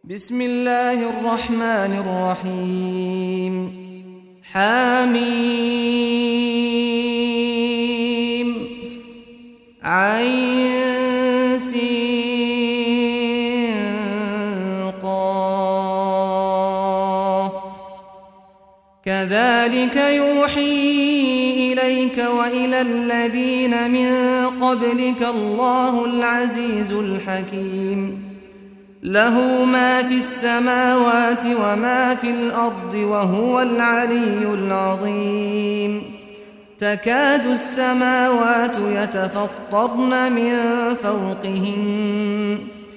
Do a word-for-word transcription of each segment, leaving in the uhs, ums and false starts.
بسم الله الرحمن الرحيم حميم عين سين قاف كذلك يوحي إليك وإلى الذين من قبلك الله العزيز الحكيم له ما في السماوات وما في الأرض وهو العلي العظيم تكاد السماوات يتفطرن من فوقهن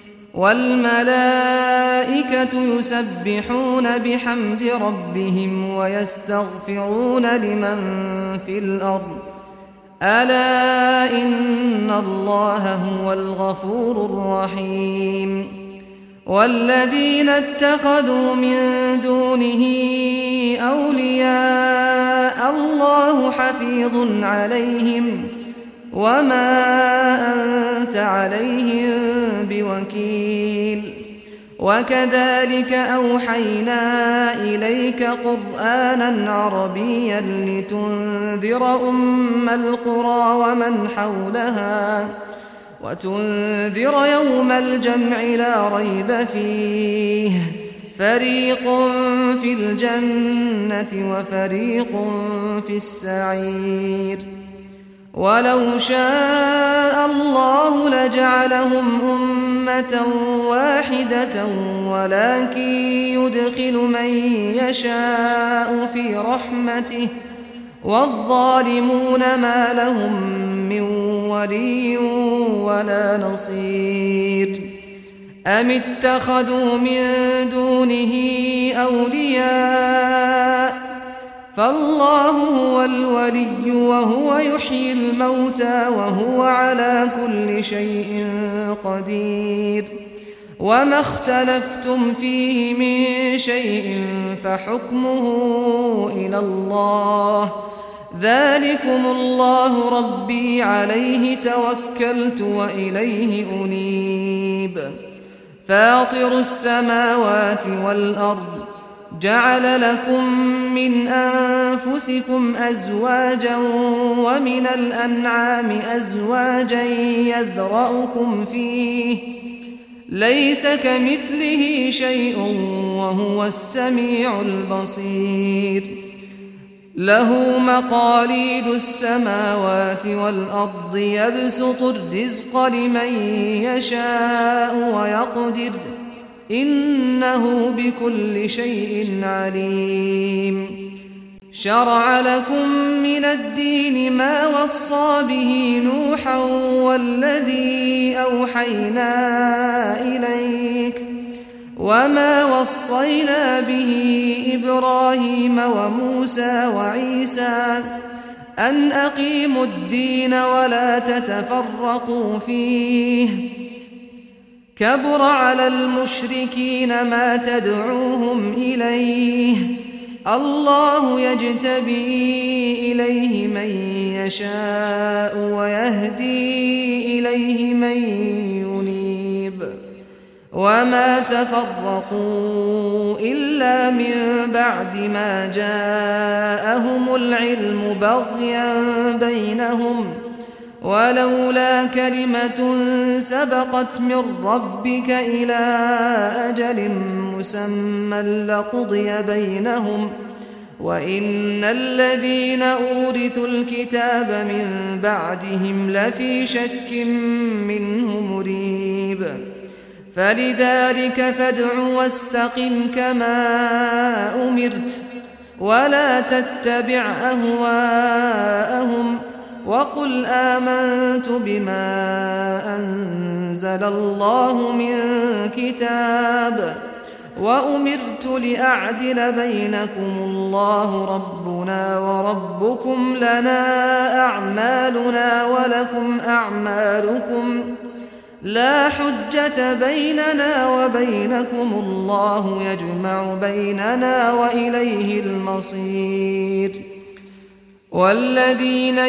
والملائكة يسبحون بحمد ربهم ويستغفرون لمن في الأرض ألا إن الله هو الغفور الرحيم والذين اتخذوا من دونه أولياء الله حفيظ عليهم وما أنت عليهم بوكيل وكذلك أوحينا إليك قرآنا عربيا لتنذر أم القرى ومن حولها وتنذر يوم الجمع لا ريب فيه فريق في الجنة وفريق في السعير ولو شاء الله لجعلهم أمة واحدة ولكن يدخل من يشاء في رحمته والظالمون ما لهم من ولي ولا نصير أم اتخذوا من دونه أولياء فالله هو الولي وهو يحيي الموتى وهو على كل شيء قدير وما اختلفتم فيه من شيء فحكمه إلى الله ذلكم الله ربي عليه توكلت وإليه أنيب فاطر السماوات والأرض جعل لكم من أنفسكم أزواجا ومن الأنعام أزواجا يذرأكم فيه ليس كمثله شيء وهو السميع البصير له مقاليد السماوات والأرض يبسط الرزق لمن يشاء ويقدر إنه بكل شيء عليم شرع لكم من الدين ما وصى به نوحا والذي أوحينا إليك وما وصينا به إبراهيم وموسى وعيسى أن أقيموا الدين ولا تتفرقوا فيه كبر على المشركين ما تدعوهم إليه الله يجتبي إليه من يشاء ويهدي إليه من ينيب وما تفرقوا إلا من بعد ما جاءهم العلم بغيا بينهم ولولا كلمة سبقت من ربك إلى أجل مسمى لقضي بينهم وإن الذين أورثوا الكتاب من بعدهم لفي شك منه مريب فلذلك فادع واستقم كما أمرت ولا تتبع أهواءهم وقل آمنت بما أنزل الله من كتاب وأمرت لأعدل بينكم الله ربنا وربكم لنا أعمالنا ولكم أعمالكم لا حجة بيننا وبينكم الله يجمع بيننا وإليه المصير والذين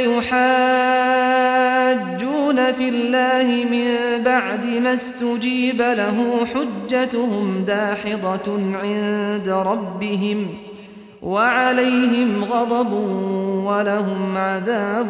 يحاجون في الله من بعد ما استجيب له حجتهم داحضة عند ربهم وعليهم غضب ولهم عذاب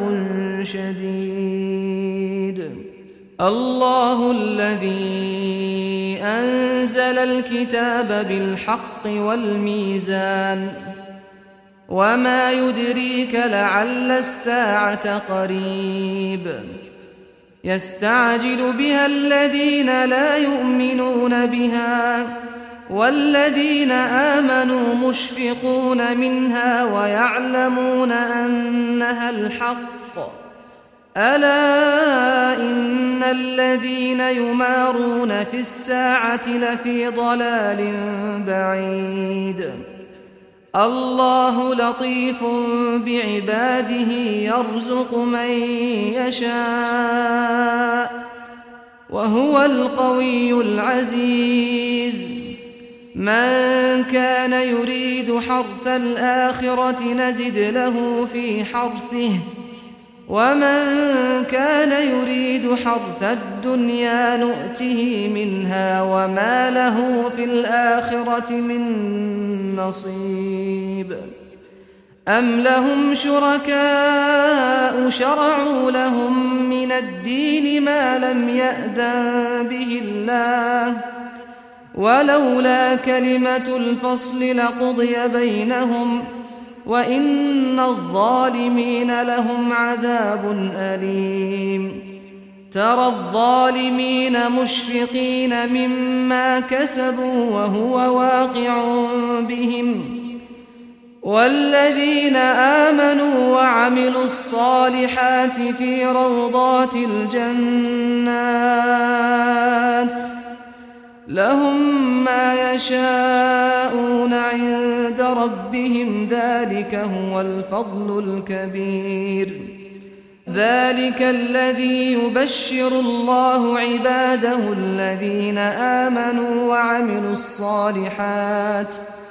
شديد. الله الذي أنزل الكتاب بالحق والميزان وما يدريك لعل الساعة قريب يستعجل بها الذين لا يؤمنون بها والذين آمنوا مشفقون منها ويعلمون أنها الحق ألا إن الذين يمارون في الساعة لفي ضلال بعيد. الله لطيف بعباده يرزق من يشاء وهو القوي العزيز. من كان يريد حرث الآخرة نزد له في حرثه ومن كان يريد حرث الدنيا نؤته منها وما له في الآخرة من نصيب. أم لهم شركاء شرعوا لهم من الدين ما لم يأذن به الله ولولا كلمة الفصل لقضي بينهم وإن الظالمين لهم عذاب أليم. ترى الظالمين مشفقين مما كسبوا وهو واقع بهم والذين آمنوا وعملوا الصالحات في روضات الجنات لهم ما يشاءون عند ربهم ذلك هو الفضل الكبير. ذلك الذي يبشر الله عباده الذين آمنوا وعملوا الصالحات.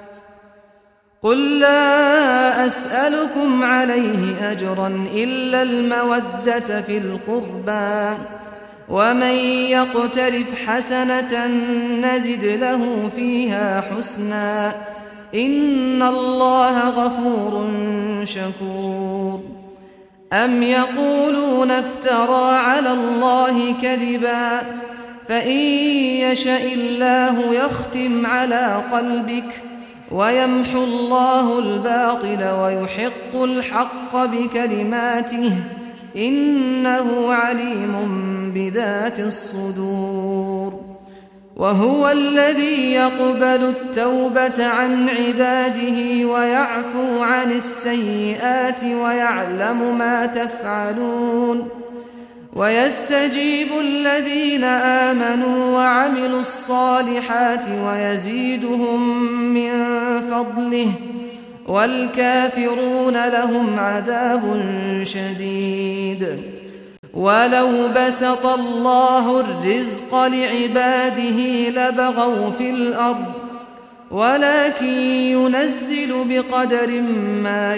قل لا أسألكم عليه أجرا إلا المودة في القربى ومن يقترف حسنة نزد له فيها حسنا إن الله غفور شكور. أم يقولون افترى على الله كذبا فإن يشأ الله يختم على قلبك ويمحو الله الباطل ويحق الحق بكلماته إنه عليم بذات الصدور. وهو الذي يقبل التوبة عن عباده ويعفو عن السيئات ويعلم ما تفعلون ويستجيب الذين آمنوا وعملوا الصالحات ويزيدهم من فضله والكافرون لهم عذاب شديد. ولو بسط الله الرزق لعباده لبغوا في الأرض ولكن ينزل بقدر ما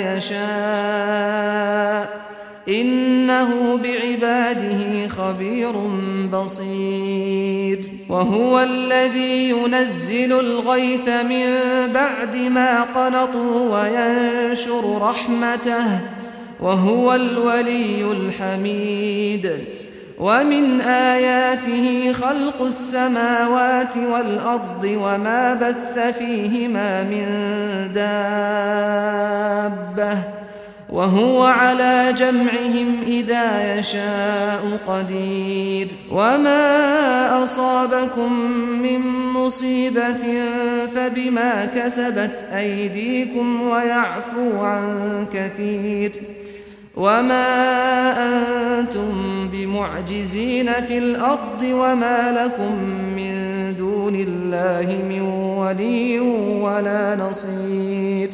يشاء إنه بعباده خبير بصير. وهو الذي ينزل الغيث من بعد ما قنطوا وينشر رحمته وهو الولي الحميد. ومن آياته خلق السماوات والأرض وما بث فيهما من دابة وهو على جمعهم إذا يشاء قدير. وما أصابكم من مصيبة فبما كسبت أيديكم ويعفو عن كثير. وما أنتم بمعجزين في الأرض وما لكم من دون الله من ولي ولا نصير.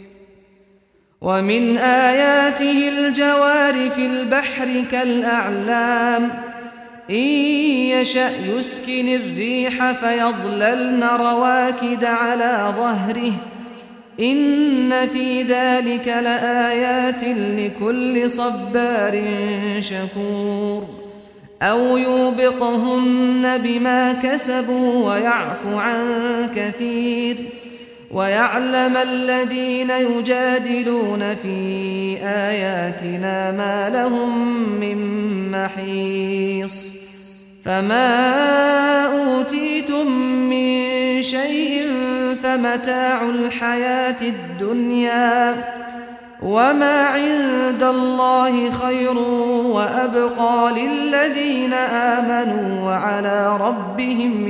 ومن آياته الجوار في البحر كالأعلام إن يشأ يسكن الريح فيظللن رواكد على ظهره إن في ذلك لآيات لكل صبار شكور أو يوبقهن بما كسبوا ويعفو عن كثير ويعلم الذين يجادلون في آياتنا ما لهم من محيص فما أوتيتم من شيء فمتاع الحياة الدنيا وما عند الله خير وأبقى للذين آمنوا وعلى ربهم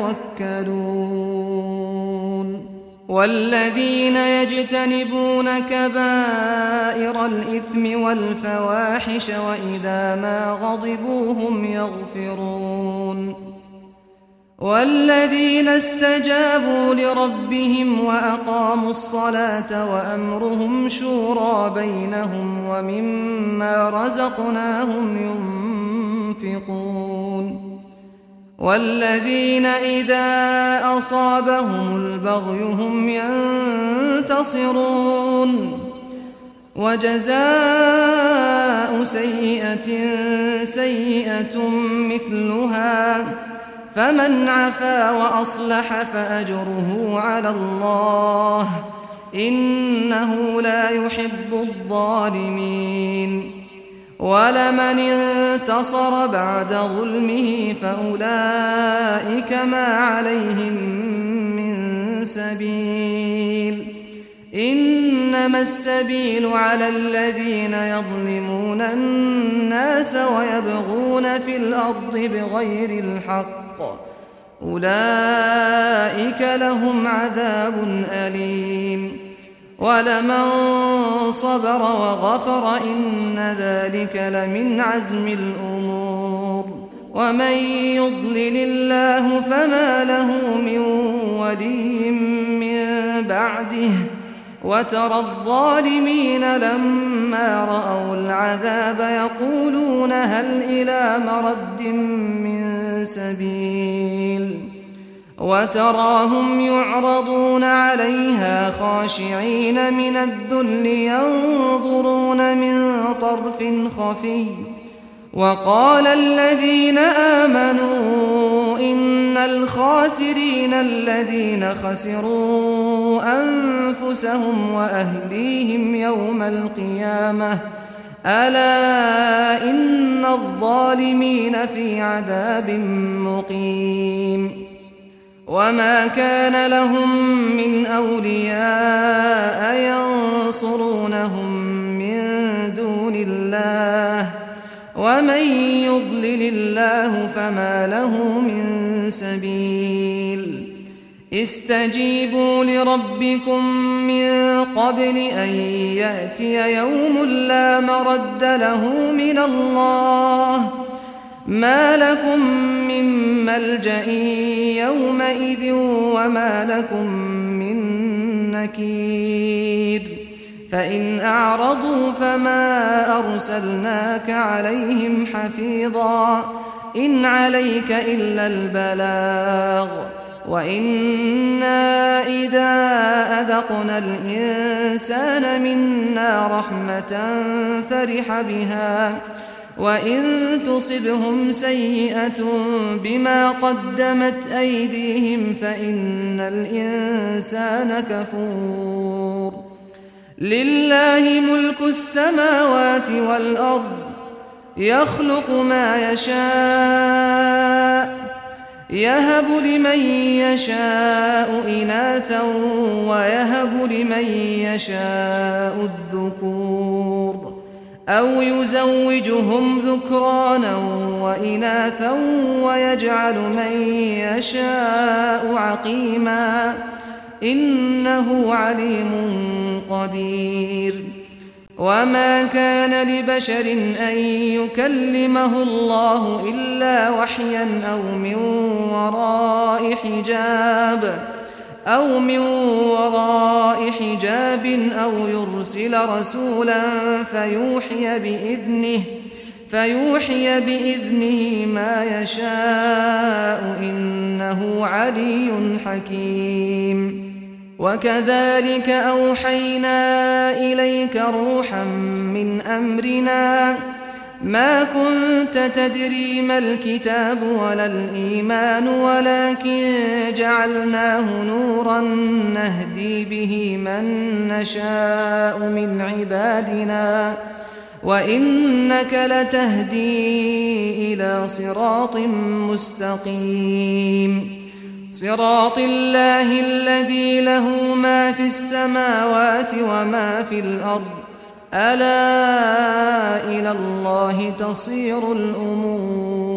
يتوكلون والذين يجتنبون كبائر الإثم والفواحش وإذا ما غضبوا هم يغفرون والذين استجابوا لربهم وأقاموا الصلاة وأمرهم شورى بينهم ومما رزقناهم ينفقون والذين إذا أصابهم البغي هم ينتصرون وجزاء سيئة سيئة مثلها فمن عفا وأصلح فأجره على الله إنه لا يحب الظالمين ولمن انتصر بعد ظلمه فأولئك ما عليهم من سبيل إنما السبيل على الذين يظلمون الناس ويبغون في الأرض بغير الحق أولئك لهم عذاب أليم ولمن صبر وغفر إن ذلك لمن عزم الأمور ومن يضلل الله فما له من ولي من بعده وترى الظالمين لما رأوا العذاب يقولون هل إلى مرد من سبيل وتراهم يعرضون عليها خاشعين من الذل ينظرون من طرف خفي وقال الذين آمنوا إن الخاسرين الذين خسروا أنفسهم وأهليهم يوم القيامة ألا إن الظالمين في عذاب مقيم وما كان لهم من أولياء ينصرونهم من دون الله ومن يضلل الله فما له من سبيل استجيبوا لربكم من قبل أن يأتي يوم لا مرد له من الله ما لكم من ملجأ يومئذ وما لكم من نكير فإن أعرضوا فما أرسلناك عليهم حفيظا إن عليك إلا البلاغ وإنا إذا أذقنا الإنسان منا رحمة فرح بها وإن تصبهم سيئة بما قدمت أيديهم فإن الإنسان كفور لله ملك السماوات والأرض يخلق ما يشاء يهب لمن يشاء إناثا ويهب لمن يشاء الذكور أو يزوجهم ذكرانا وإناثا ويجعل من يشاء عقيما إنه عليم قدير وما كان لبشر أن يكلمه الله إلا وحيا أو من وراء حجاب أو من وراء حجاب أو يرسل رسولا فيوحي بإذنه فيوحي بإذنه ما يشاء إنه علي حكيم وكذلك أوحينا إليك روحا من أمرنا ما كنت تدري ما الكتاب ولا الإيمان ولكن جعلناه نورا نهدي به من نشاء من عبادنا وإنك لتهدي إلى صراط مستقيم صراط الله الذي له ما في السماوات وما في الأرض ألا إلى الله تصير الأمور